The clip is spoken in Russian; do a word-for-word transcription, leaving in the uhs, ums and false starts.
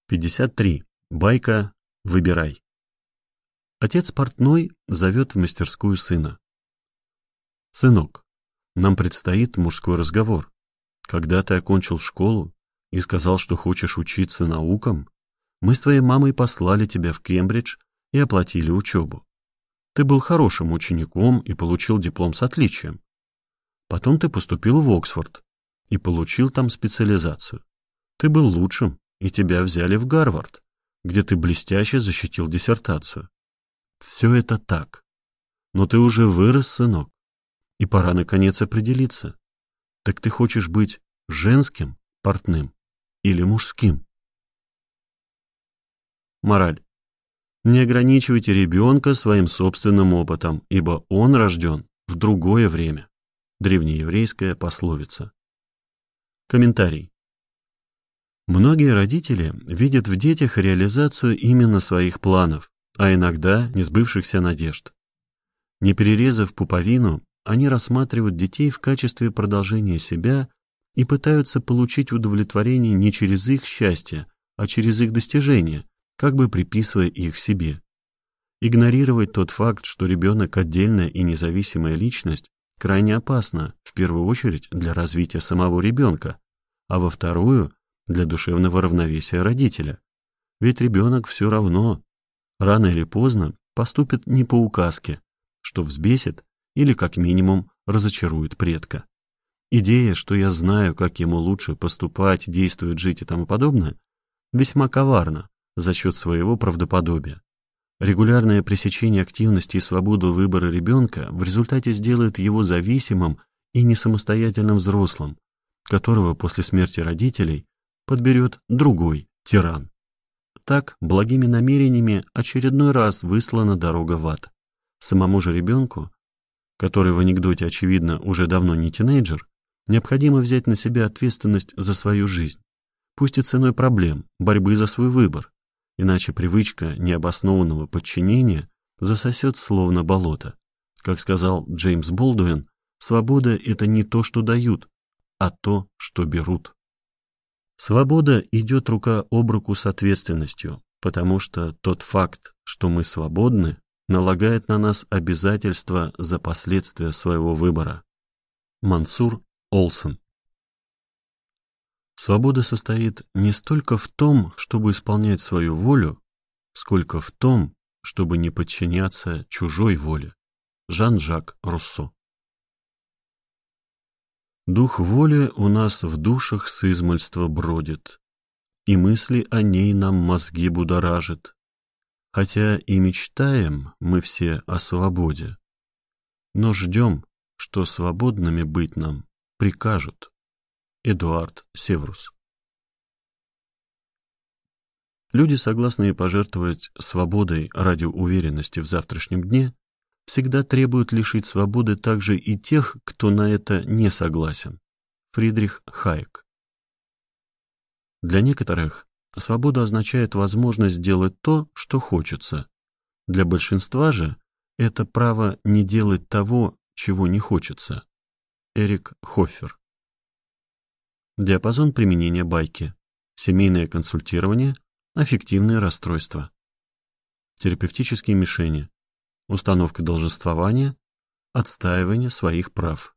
пятьдесят три. Байка «Выбирай». Отец портной зовет в мастерскую сына. «Сынок, нам предстоит мужской разговор. Когда ты окончил школу и сказал, что хочешь учиться наукам, мы с твоей мамой послали тебя в Кембридж и оплатили учебу. Ты был хорошим учеником и получил диплом с отличием. Потом ты поступил в Оксфорд и получил там специализацию. Ты был лучшим, и тебя взяли в Гарвард, где ты блестяще защитил диссертацию. Все это так. Но ты уже вырос, сынок, и пора наконец определиться. Так ты хочешь быть женским портным или мужским?» Мораль. Не ограничивайте ребенка своим собственным опытом, ибо он рожден в другое время. Древнееврейская пословица. Комментарий. Многие родители видят в детях реализацию именно своих планов, а иногда несбывшихся надежд. Не перерезав пуповину, они рассматривают детей в качестве продолжения себя и пытаются получить удовлетворение не через их счастье, а через их достижения, как бы приписывая их себе. Игнорировать тот факт, что ребенок – отдельная и независимая личность, крайне опасно, в первую очередь для развития самого ребенка, а во вторую – для душевного равновесия родителя. Ведь ребенок все равно, рано или поздно, поступит не по указке, что взбесит или, как минимум, разочарует предка. Идея, что я знаю, как ему лучше поступать, действовать, жить и тому подобное, весьма коварна за счет своего правдоподобия. Регулярное пресечение активности и свободу выбора ребенка в результате сделает его зависимым и несамостоятельным взрослым, которого после смерти родителей подберет другой тиран. Так, благими намерениями очередной раз выслана дорога в ад. Самому же ребенку, который в анекдоте, очевидно, уже давно не тинейджер, необходимо взять на себя ответственность за свою жизнь, пусть и ценой проблем, борьбы за свой выбор, иначе привычка необоснованного подчинения засосет словно болото. Как сказал Джеймс Болдуин, свобода — это не то, что дают, а то, что берут. Свобода идет рука об руку с ответственностью, потому что тот факт, что мы свободны, налагает на нас обязательства за последствия своего выбора. Мансур Олсон. Свобода состоит не столько в том, чтобы исполнять свою волю, сколько в том, чтобы не подчиняться чужой воле. Жан-Жак Руссо. Дух воли у нас в душах с измальства бродит, и мысли о ней нам мозги будоражит, хотя и мечтаем мы все о свободе, но ждем, что свободными быть нам прикажут. Эдуард Севрус. Люди, согласные пожертвовать свободой ради уверенности в завтрашнем дне, всегда требуют лишить свободы также и тех, кто на это не согласен. Фридрих Хайек. Для некоторых свобода означает возможность делать то, что хочется. Для большинства же это право не делать того, чего не хочется. Эрик Хоффер. Диапазон применения байки. Семейное консультирование, аффективные расстройства. Терапевтические мишени. Установка долженствования, отстаивание своих прав.